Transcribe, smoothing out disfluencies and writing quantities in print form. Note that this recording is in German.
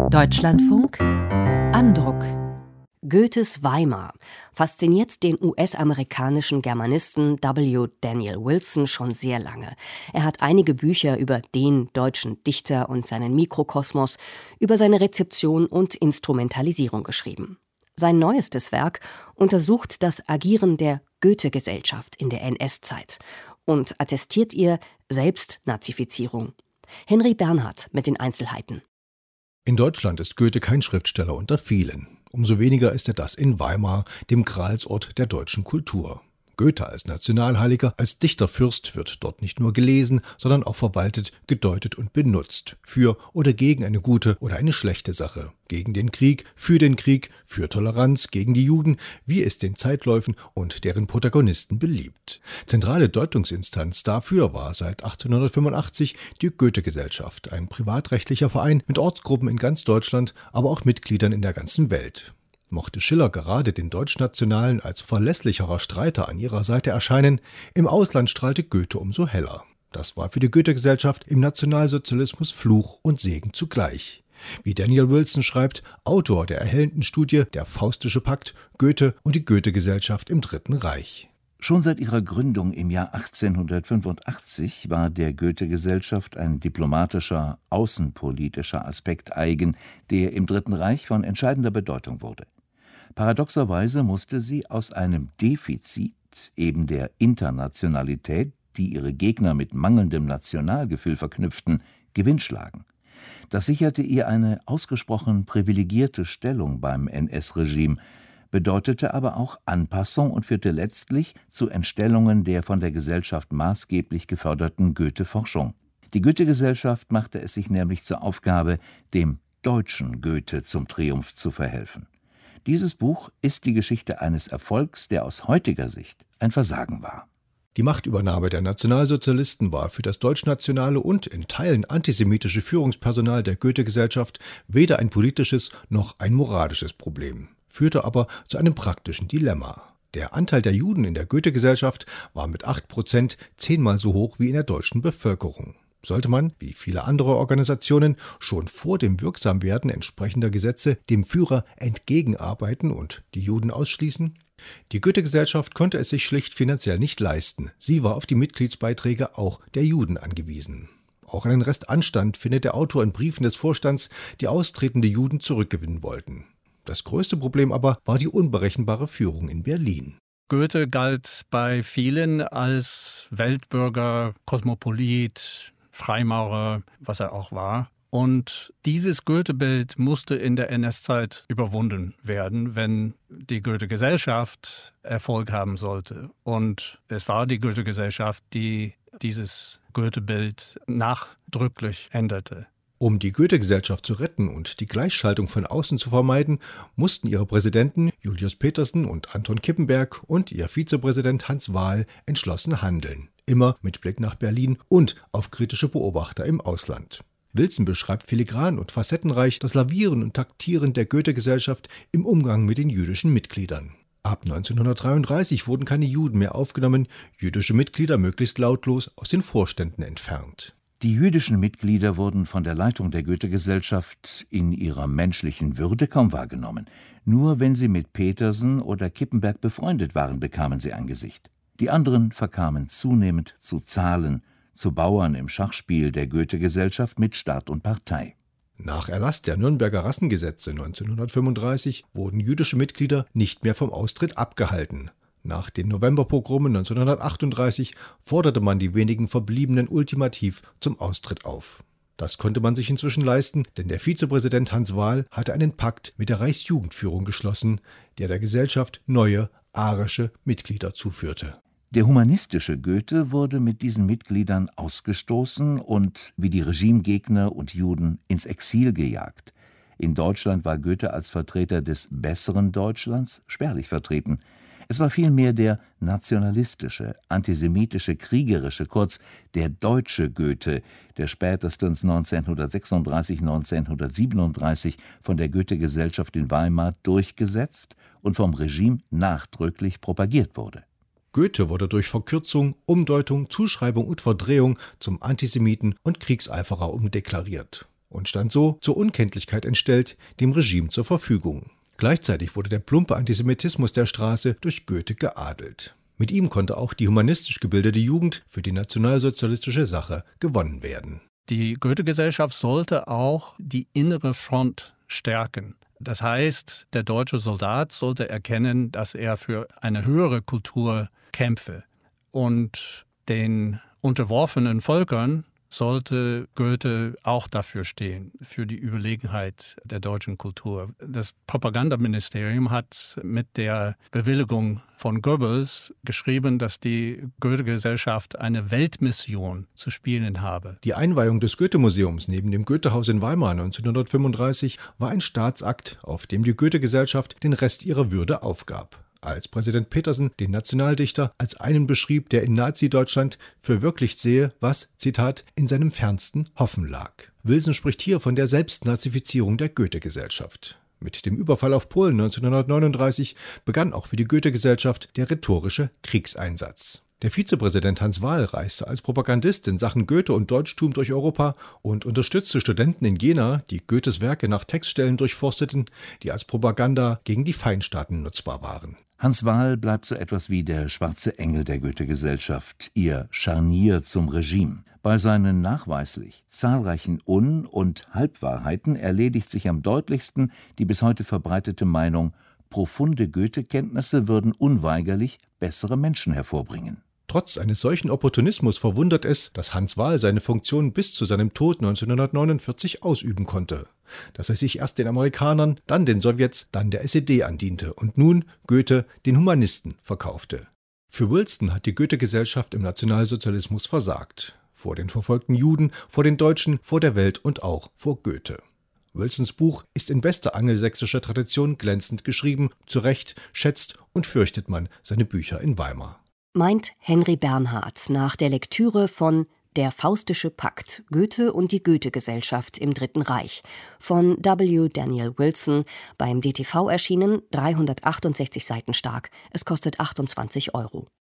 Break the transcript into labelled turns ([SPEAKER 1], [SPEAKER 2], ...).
[SPEAKER 1] Deutschlandfunk Andruck.
[SPEAKER 2] Goethes Weimar fasziniert den US-amerikanischen Germanisten W. Daniel Wilson schon sehr lange. Er hat einige Bücher über den deutschen Dichter und seinen Mikrokosmos, über seine Rezeption und Instrumentalisierung geschrieben. Sein neuestes Werk untersucht das Agieren der Goethe-Gesellschaft in der NS-Zeit und attestiert ihr Selbstnazifizierung. Henry Bernhard mit den Einzelheiten.
[SPEAKER 3] In Deutschland ist Goethe kein Schriftsteller unter vielen. Umso weniger ist er das in Weimar, dem Gralsort der deutschen Kultur. Goethe als Nationalheiliger, als Dichterfürst wird dort nicht nur gelesen, sondern auch verwaltet, gedeutet und benutzt. Für oder gegen eine gute oder eine schlechte Sache. Gegen den Krieg, für Toleranz, gegen die Juden, wie es den Zeitläufen und deren Protagonisten beliebt. Zentrale Deutungsinstanz dafür war seit 1885 die Goethe-Gesellschaft, ein privatrechtlicher Verein mit Ortsgruppen in ganz Deutschland, aber auch Mitgliedern in der ganzen Welt. Mochte Schiller gerade den Deutschnationalen als verlässlicherer Streiter an ihrer Seite erscheinen, im Ausland strahlte Goethe umso heller. Das war für die Goethe-Gesellschaft im Nationalsozialismus Fluch und Segen zugleich. Wie Daniel Wilson schreibt, Autor der erhellenden Studie Der Faustische Pakt, Goethe und die Goethe-Gesellschaft im Dritten Reich.
[SPEAKER 4] Schon seit ihrer Gründung im Jahr 1885 war der Goethe-Gesellschaft ein diplomatischer, außenpolitischer Aspekt eigen, der im Dritten Reich von entscheidender Bedeutung wurde. Paradoxerweise musste sie aus einem Defizit, eben der Internationalität, die ihre Gegner mit mangelndem Nationalgefühl verknüpften, Gewinn schlagen. Das sicherte ihr eine ausgesprochen privilegierte Stellung beim NS-Regime, bedeutete aber auch Anpassung und führte letztlich zu Entstellungen der von der Gesellschaft maßgeblich geförderten Goethe-Forschung. Die Goethe-Gesellschaft machte es sich nämlich zur Aufgabe, dem deutschen Goethe zum Triumph zu verhelfen. Dieses Buch ist die Geschichte eines Erfolgs, der aus heutiger Sicht ein Versagen war.
[SPEAKER 3] Die Machtübernahme der Nationalsozialisten war für das deutschnationale und in Teilen antisemitische Führungspersonal der Goethe-Gesellschaft weder ein politisches noch ein moralisches Problem, führte aber zu einem praktischen Dilemma. Der Anteil der Juden in der Goethe-Gesellschaft war mit 8% 10-mal so hoch wie in der deutschen Bevölkerung. Sollte man, wie viele andere Organisationen, schon vor dem Wirksamwerden entsprechender Gesetze dem Führer entgegenarbeiten und die Juden ausschließen? Die Goethe-Gesellschaft konnte es sich schlicht finanziell nicht leisten. Sie war auf die Mitgliedsbeiträge auch der Juden angewiesen. Auch einen Restanstand findet der Autor in Briefen des Vorstands, die austretende Juden zurückgewinnen wollten. Das größte Problem aber war die unberechenbare Führung in Berlin.
[SPEAKER 5] Goethe galt bei vielen als Weltbürger, Kosmopolit, Freimaurer, was er auch war. Und dieses Goethe-Bild musste in der NS-Zeit überwunden werden, wenn die Goethe-Gesellschaft Erfolg haben sollte. Und es war die Goethe-Gesellschaft, die dieses Goethe-Bild nachdrücklich änderte.
[SPEAKER 3] Um die Goethe-Gesellschaft zu retten und die Gleichschaltung von außen zu vermeiden, mussten ihre Präsidenten Julius Petersen und Anton Kippenberg und ihr Vizepräsident Hans Wahl entschlossen handeln. Immer mit Blick nach Berlin und auf kritische Beobachter im Ausland. Wilson beschreibt filigran und facettenreich das Lavieren und Taktieren der Goethe-Gesellschaft im Umgang mit den jüdischen Mitgliedern. Ab 1933 wurden keine Juden mehr aufgenommen, jüdische Mitglieder möglichst lautlos aus den Vorständen entfernt.
[SPEAKER 4] Die jüdischen Mitglieder wurden von der Leitung der Goethe-Gesellschaft in ihrer menschlichen Würde kaum wahrgenommen. Nur wenn sie mit Petersen oder Kippenberg befreundet waren, bekamen sie ein Gesicht. Die anderen verkamen zunehmend zu Zahlen, zu Bauern im Schachspiel der Goethe-Gesellschaft mit Staat und Partei.
[SPEAKER 3] Nach Erlass der Nürnberger Rassengesetze 1935 wurden jüdische Mitglieder nicht mehr vom Austritt abgehalten. Nach den Novemberpogromen 1938 forderte man die wenigen Verbliebenen ultimativ zum Austritt auf. Das konnte man sich inzwischen leisten, denn der Vizepräsident Hans Wahl hatte einen Pakt mit der Reichsjugendführung geschlossen, der Gesellschaft neue arische Mitglieder zuführte.
[SPEAKER 4] Der humanistische Goethe wurde mit diesen Mitgliedern ausgestoßen und, wie die Regimegegner und Juden, ins Exil gejagt. In Deutschland war Goethe als Vertreter des besseren Deutschlands spärlich vertreten. Es war vielmehr der nationalistische, antisemitische, kriegerische, kurz der deutsche Goethe, der spätestens 1936, 1937 von der Goethe-Gesellschaft in Weimar durchgesetzt und vom Regime nachdrücklich propagiert wurde.
[SPEAKER 3] Goethe wurde durch Verkürzung, Umdeutung, Zuschreibung und Verdrehung zum Antisemiten und Kriegseiferer umdeklariert. und stand so zur Unkenntlichkeit entstellt dem Regime zur Verfügung. Gleichzeitig wurde der plumpe Antisemitismus der Straße durch Goethe geadelt. Mit ihm konnte auch die humanistisch gebildete Jugend für die nationalsozialistische Sache gewonnen werden.
[SPEAKER 5] Die Goethe-Gesellschaft sollte auch die innere Front stärken. Das heißt, der deutsche Soldat sollte erkennen, dass er für eine höhere Kultur kämpfe. Und den unterworfenen Völkern sollte Goethe auch dafür stehen, für die Überlegenheit der deutschen Kultur. Das Propagandaministerium hat mit der Bewilligung von Goebbels geschrieben, dass die Goethe-Gesellschaft eine Weltmission zu spielen habe.
[SPEAKER 3] Die Einweihung des Goethe-Museums neben dem Goethehaus in Weimar 1935 war ein Staatsakt, auf dem die Goethe-Gesellschaft den Rest ihrer Würde aufgab. Als Präsident Petersen den Nationaldichter als einen beschrieb, der in Nazi-Deutschland verwirklicht sehe, was, Zitat, in seinem fernsten Hoffen lag. Wilson spricht hier von der Selbstnazifizierung der Goethe-Gesellschaft. Mit dem Überfall auf Polen 1939 begann auch für die Goethe-Gesellschaft der rhetorische Kriegseinsatz. Der Vizepräsident Hans Wahl reiste als Propagandist in Sachen Goethe und Deutschtum durch Europa und unterstützte Studenten in Jena, die Goethes Werke nach Textstellen durchforsteten, die als Propaganda gegen die Feindstaaten nutzbar waren.
[SPEAKER 4] Hans Wahl bleibt so etwas wie der schwarze Engel der Goethe-Gesellschaft, ihr Scharnier zum Regime. Bei seinen nachweislich zahlreichen Un- und Halbwahrheiten erledigt sich am deutlichsten die bis heute verbreitete Meinung, profunde Goethe-Kenntnisse würden unweigerlich bessere Menschen hervorbringen.
[SPEAKER 3] Trotz eines solchen Opportunismus verwundert es, dass Hans Wahl seine Funktion bis zu seinem Tod 1949 ausüben konnte. Dass er sich erst den Amerikanern, dann den Sowjets, dann der SED andiente und nun Goethe den Humanisten verkaufte. Für Wilson hat die Goethe-Gesellschaft im Nationalsozialismus versagt. Vor den verfolgten Juden, vor den Deutschen, vor der Welt und auch vor Goethe. Wilsons Buch ist in bester angelsächsischer Tradition glänzend geschrieben, zu Recht schätzt und fürchtet man seine Bücher in Weimar.
[SPEAKER 2] Meint Henry Bernhard nach der Lektüre von Der Faustische Pakt, Goethe und die Goethe-Gesellschaft im Dritten Reich von W. Daniel Wilson, beim DTV erschienen, 368 Seiten stark. Es kostet 28 €.